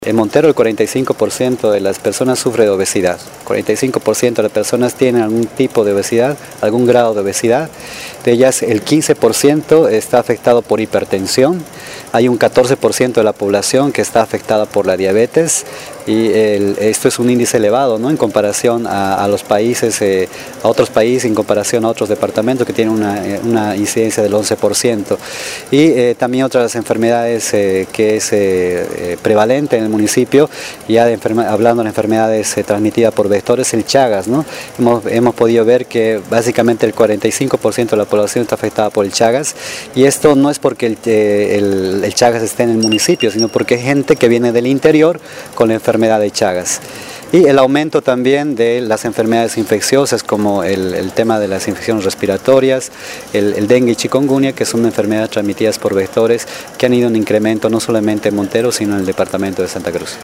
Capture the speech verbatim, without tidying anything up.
En Montero el cuarenta y cinco por ciento de las personas sufre de obesidad, cuarenta y cinco por ciento de las personas tienen algún tipo de obesidad, algún grado de obesidad, de ellas el quince por ciento está afectado por hipertensión, hay un catorce por ciento de la población que está afectada por la diabetes y el, esto es un índice elevado, ¿no? En comparación a, a los países, eh, a otros países, en comparación a otros departamentos que tienen una, una incidencia del once por ciento. Y eh, también otras enfermedades eh, que es eh, prevalente en el municipio, ya de hablando de enfermedades eh, transmitidas por vectores, el Chagas, ¿no? Hemos, hemos podido ver que básicamente el cuarenta y cinco por ciento de la población está afectada por el Chagas, y esto no es porque el, eh, el, el Chagas esté en el municipio, sino porque hay gente que viene del interior con la enfermedad de Chagas. Y el aumento también de las enfermedades infecciosas, como el, el tema de las infecciones respiratorias, el, el dengue y chikungunya, que son enfermedades transmitidas por vectores que han ido en incremento no solamente en Montero, sino en el departamento de Santa Cruz.